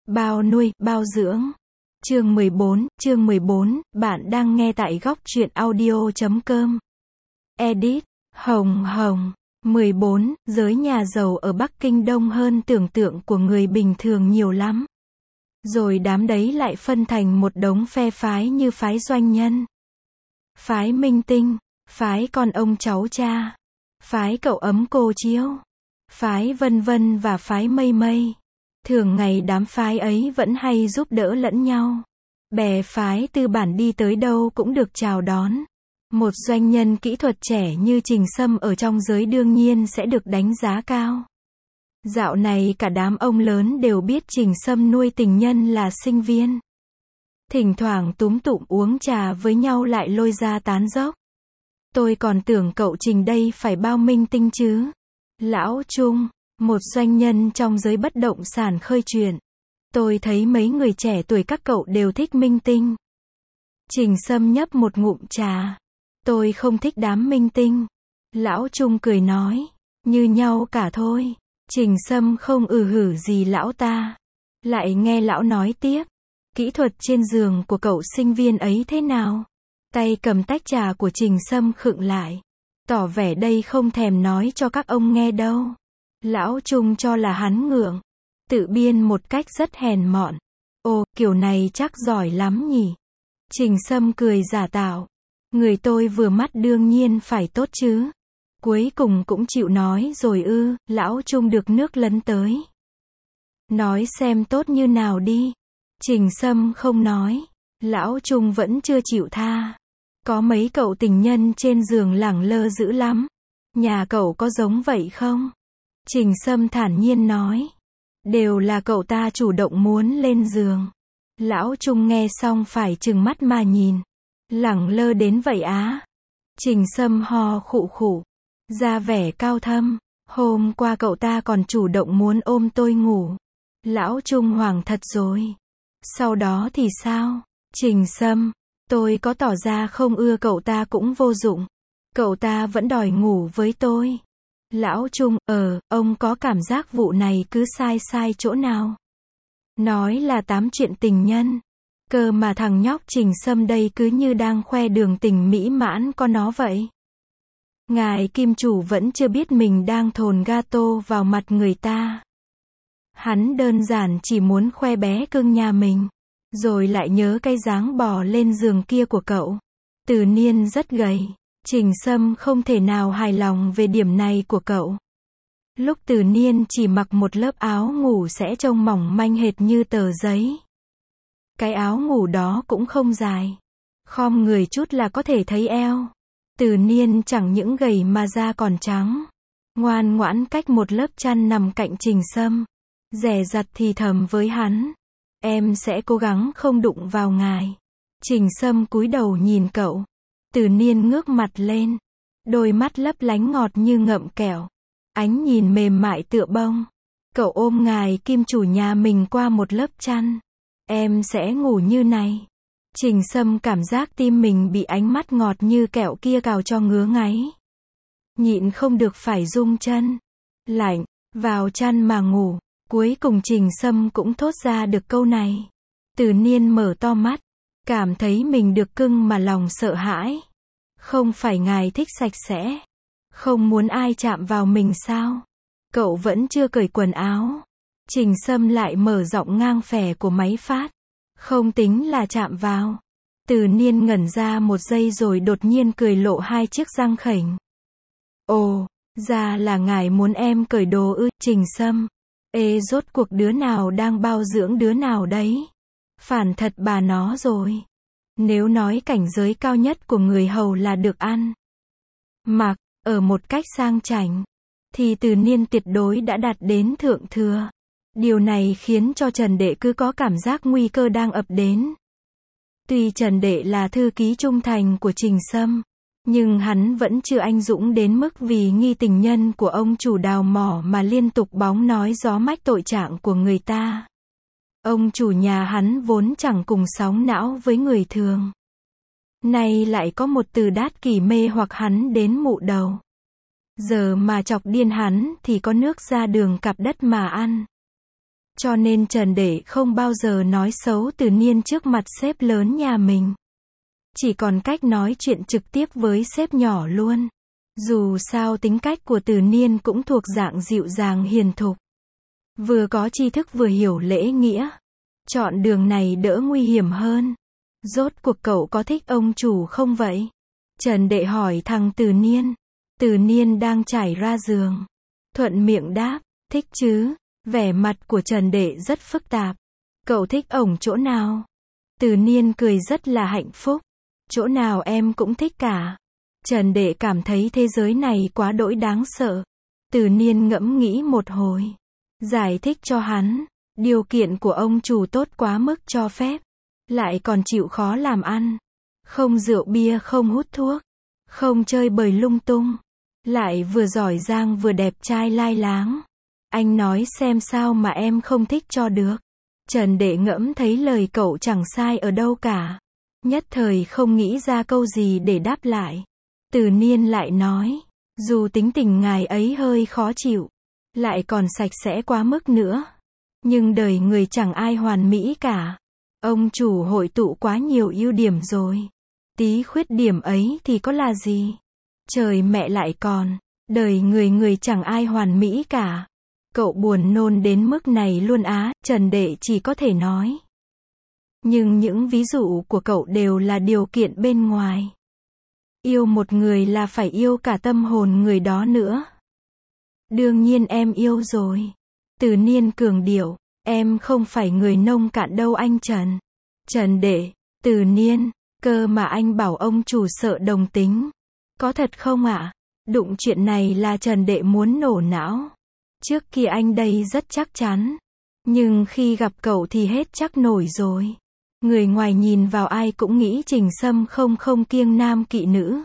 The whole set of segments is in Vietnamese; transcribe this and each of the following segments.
Bao nuôi, bao dưỡng. Chương 14, bạn đang nghe tại góc truyện audio.com. Edit, Hồng Hồng. 14, giới nhà giàu ở Bắc Kinh đông hơn tưởng tượng của người bình thường nhiều lắm. Rồi đám đấy lại phân thành một đống phe phái như phái doanh nhân, phái minh tinh, phái con ông cháu cha, phái cậu ấm cô chiếu, phái vân vân và phái mây mây. Thường ngày đám phái ấy vẫn hay giúp đỡ lẫn nhau. Bè phái tư bản đi tới đâu cũng được chào đón. Một doanh nhân kỹ thuật trẻ như Trình Sâm ở trong giới đương nhiên sẽ được đánh giá cao. Dạo này cả đám ông lớn đều biết Trình Sâm nuôi tình nhân là sinh viên. Thỉnh thoảng túm tụm uống trà với nhau lại lôi ra tán dóc. Tôi còn tưởng cậu Trình đây phải bao minh tinh chứ. Lão Trung, một doanh nhân trong giới bất động sản khơi chuyện. Tôi thấy mấy người trẻ tuổi các cậu đều thích minh tinh. Trình Sâm nhấp một ngụm trà. Tôi không thích đám minh tinh. Lão Trung cười nói. Như nhau cả thôi. Trình Sâm không hử gì lão ta. Lại nghe lão nói tiếp. Kỹ thuật trên giường của cậu sinh viên ấy thế nào? Tay cầm tách trà của Trình Sâm khựng lại. Tỏ vẻ đây không thèm nói cho các ông nghe đâu. Lão Trung cho là hắn ngượng. Tự biên một cách rất hèn mọn. Ồ, kiểu này chắc giỏi lắm nhỉ. Trình Sâm cười giả tạo. Người tôi vừa mắt đương nhiên phải tốt chứ. Cuối cùng cũng chịu nói rồi ư. Lão Trung được nước lấn tới. Nói xem tốt như nào đi. Trình Sâm không nói. Lão Trung vẫn chưa chịu tha. Có mấy cậu tình nhân trên giường lẳng lơ dữ lắm. Nhà cậu có giống vậy không? Trình Sâm thản nhiên nói. Đều là cậu ta chủ động muốn lên giường. Lão Trung nghe xong phải trừng mắt mà nhìn. Lẳng lơ đến vậy á? Trình Sâm ho khụ khụ. Ra vẻ cao thâm. Hôm qua cậu ta còn chủ động muốn ôm tôi ngủ. Lão Trung hoảng thật rồi. Sau đó thì sao? Trình Sâm. Tôi có tỏ ra không ưa cậu ta cũng vô dụng. Cậu ta vẫn đòi ngủ với tôi. Lão Trung, ông có cảm giác vụ này cứ sai chỗ nào? Nói là tám chuyện tình nhân. Cơ mà thằng nhóc Trình Sâm đây cứ như đang khoe đường tình mỹ mãn có nó vậy. Ngài kim chủ vẫn chưa biết mình đang thồn gato vào mặt người ta. Hắn đơn giản chỉ muốn khoe bé cưng nhà mình. Rồi lại nhớ cái dáng bò lên giường kia của cậu. Từ Niên rất gầy. Trình Sâm không thể nào hài lòng về điểm này của cậu. Lúc Từ Niên chỉ mặc một lớp áo ngủ sẽ trông mỏng manh hệt như tờ giấy. Cái áo ngủ đó cũng không dài. Khom người chút là có thể thấy eo. Từ Niên chẳng những gầy mà da còn trắng. Ngoan ngoãn cách một lớp chăn nằm cạnh Trình Sâm. Dè dặt thì thầm với hắn. Em sẽ cố gắng không đụng vào ngài. Trình Sâm cúi đầu nhìn cậu. Từ Niên ngước mặt lên. Đôi mắt lấp lánh ngọt như ngậm kẹo. Ánh nhìn mềm mại tựa bông. Cậu ôm ngài kim chủ nhà mình qua một lớp chăn. Em sẽ ngủ như này. Trình Sâm cảm giác tim mình bị ánh mắt ngọt như kẹo kia cào cho ngứa ngáy. Nhịn không được phải rung chân. Lạnh, vào chăn mà ngủ. Cuối cùng Trình Sâm cũng thốt ra được câu này. Từ Niên mở to mắt. Cảm thấy mình được cưng mà lòng sợ hãi. Không phải ngài thích sạch sẽ. Không muốn ai chạm vào mình sao? Cậu vẫn chưa cởi quần áo. Trình Sâm lại mở giọng ngang phè của máy phát. Không tính là chạm vào. Từ Niên ngẩn ra một giây rồi đột nhiên cười lộ hai chiếc răng khểnh. Ồ, ra là ngài muốn em cởi đồ ư? Trình Sâm. Ê, rốt cuộc đứa nào đang bao dưỡng đứa nào đấy? Phản thật bà nó rồi. Nếu nói cảnh giới cao nhất của người hầu là được ăn, mặc, ở một cách sang chảnh, thì Từ Niên tuyệt đối đã đạt đến thượng thừa. Điều này khiến cho Trần Đệ cứ có cảm giác nguy cơ đang ập đến. Tuy Trần Đệ là thư ký trung thành của Trình Sâm, nhưng hắn vẫn chưa anh dũng đến mức vì nghi tình nhân của ông chủ đào mỏ mà liên tục bóng nói gió mách tội trạng của người ta. Ông chủ nhà hắn vốn chẳng cùng sóng não với người thường. Nay lại có một từ đát kỷ mê hoặc hắn đến mụ đầu. Giờ mà chọc điên hắn thì có nước ra đường cặp đất mà ăn. Cho nên Trần Đệ không bao giờ nói xấu Từ Niên trước mặt sếp lớn nhà mình. Chỉ còn cách nói chuyện trực tiếp với sếp nhỏ luôn. Dù sao tính cách của Từ Niên cũng thuộc dạng dịu dàng hiền thục. Vừa có tri thức vừa hiểu lễ nghĩa. Chọn đường này đỡ nguy hiểm hơn. Rốt cuộc cậu có thích ông chủ không vậy? Trần Đệ hỏi thằng Từ Niên. Từ Niên đang trải ra giường. Thuận miệng đáp, thích chứ. Vẻ mặt của Trần Đệ rất phức tạp. Cậu thích ổng chỗ nào? Từ Niên cười rất là hạnh phúc. Chỗ nào em cũng thích cả. Trần Đệ cảm thấy thế giới này quá đỗi đáng sợ. Từ Niên ngẫm nghĩ một hồi. Giải thích cho hắn. Điều kiện của ông chủ tốt quá mức cho phép. Lại còn chịu khó làm ăn. Không rượu bia, không hút thuốc. Không chơi bời lung tung. Lại vừa giỏi giang vừa đẹp trai lai láng. Anh nói xem sao mà em không thích cho được. Trần Đệ ngẫm thấy lời cậu chẳng sai ở đâu cả. Nhất thời không nghĩ ra câu gì để đáp lại. Từ Niên lại nói. Dù tính tình ngài ấy hơi khó chịu. Lại còn sạch sẽ quá mức nữa. Nhưng đời người chẳng ai hoàn mỹ cả. Ông chủ hội tụ quá nhiều ưu điểm rồi. Tí khuyết điểm ấy thì có là gì? Trời mẹ lại còn. Đời người chẳng ai hoàn mỹ cả. Cậu buồn nôn đến mức này luôn á, Trần Đệ chỉ có thể nói. Nhưng những ví dụ của cậu đều là điều kiện bên ngoài. Yêu một người là phải yêu cả tâm hồn người đó nữa. Đương nhiên em yêu rồi. Từ Niên cường điệu, em không phải người nông cạn đâu anh Trần. Trần Đệ, Từ Niên, cơ mà anh bảo ông chủ sợ đồng tính. Có thật không ạ? Đụng chuyện này là Trần Đệ muốn nổ não. Trước kia anh đây rất chắc chắn. Nhưng khi gặp cậu thì hết chắc nổi rồi. Người ngoài nhìn vào ai cũng nghĩ Trình Sâm không kiêng nam kỵ nữ.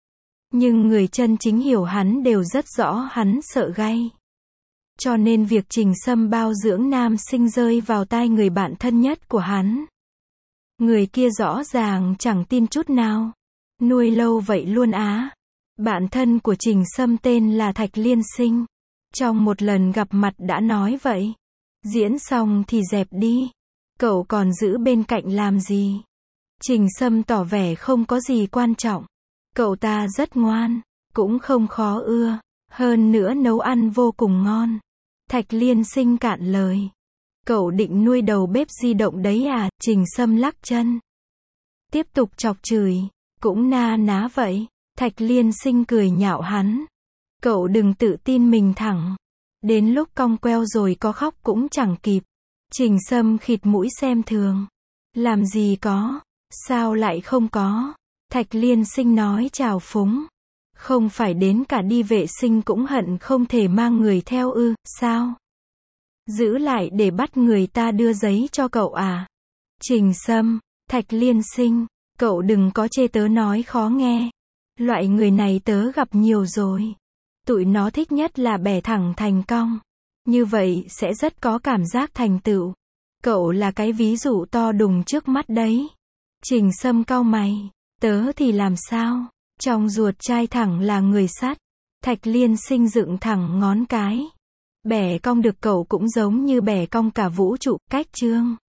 Nhưng người chân chính hiểu hắn đều rất rõ hắn sợ gay. Cho nên việc Trình Sâm bao dưỡng nam sinh rơi vào tai người bạn thân nhất của hắn. Người kia rõ ràng chẳng tin chút nào. Nuôi lâu vậy luôn á. Bạn thân của Trình Sâm tên là Thạch Liên Sinh. Trong một lần gặp mặt đã nói vậy. Diễn xong thì dẹp đi. Cậu còn giữ bên cạnh làm gì? Trình Sâm tỏ vẻ không có gì quan trọng. Cậu ta rất ngoan, cũng không khó ưa. Hơn nữa nấu ăn vô cùng ngon. Thạch Liên Sinh cạn lời. Cậu định nuôi đầu bếp di động đấy à? Trình Sâm lắc chân. Tiếp tục chọc chửi. Cũng na ná vậy. Thạch Liên Sinh cười nhạo hắn. Cậu đừng tự tin mình thẳng. Đến lúc cong queo rồi có khóc cũng chẳng kịp. Trình Sâm khịt mũi xem thường. Làm gì có. Sao lại không có. Thạch Liên Sinh nói trào phúng. Không phải đến cả đi vệ sinh cũng hận không thể mang người theo ư, sao? Giữ lại để bắt người ta đưa giấy cho cậu à? Trình Sâm, Thạch Liên Sinh, cậu đừng có chê tớ nói khó nghe. Loại người này tớ gặp nhiều rồi. Tụi nó thích nhất là bẻ thẳng thành cong. Như vậy sẽ rất có cảm giác thành tựu. Cậu là cái ví dụ to đùng trước mắt đấy. Trình Sâm cau mày. Tớ thì làm sao? Trong ruột trai thẳng là người sắt. Thạch Liên Sinh dựng thẳng ngón cái. Bẻ cong được cậu cũng giống như bẻ cong cả vũ trụ, cách chương.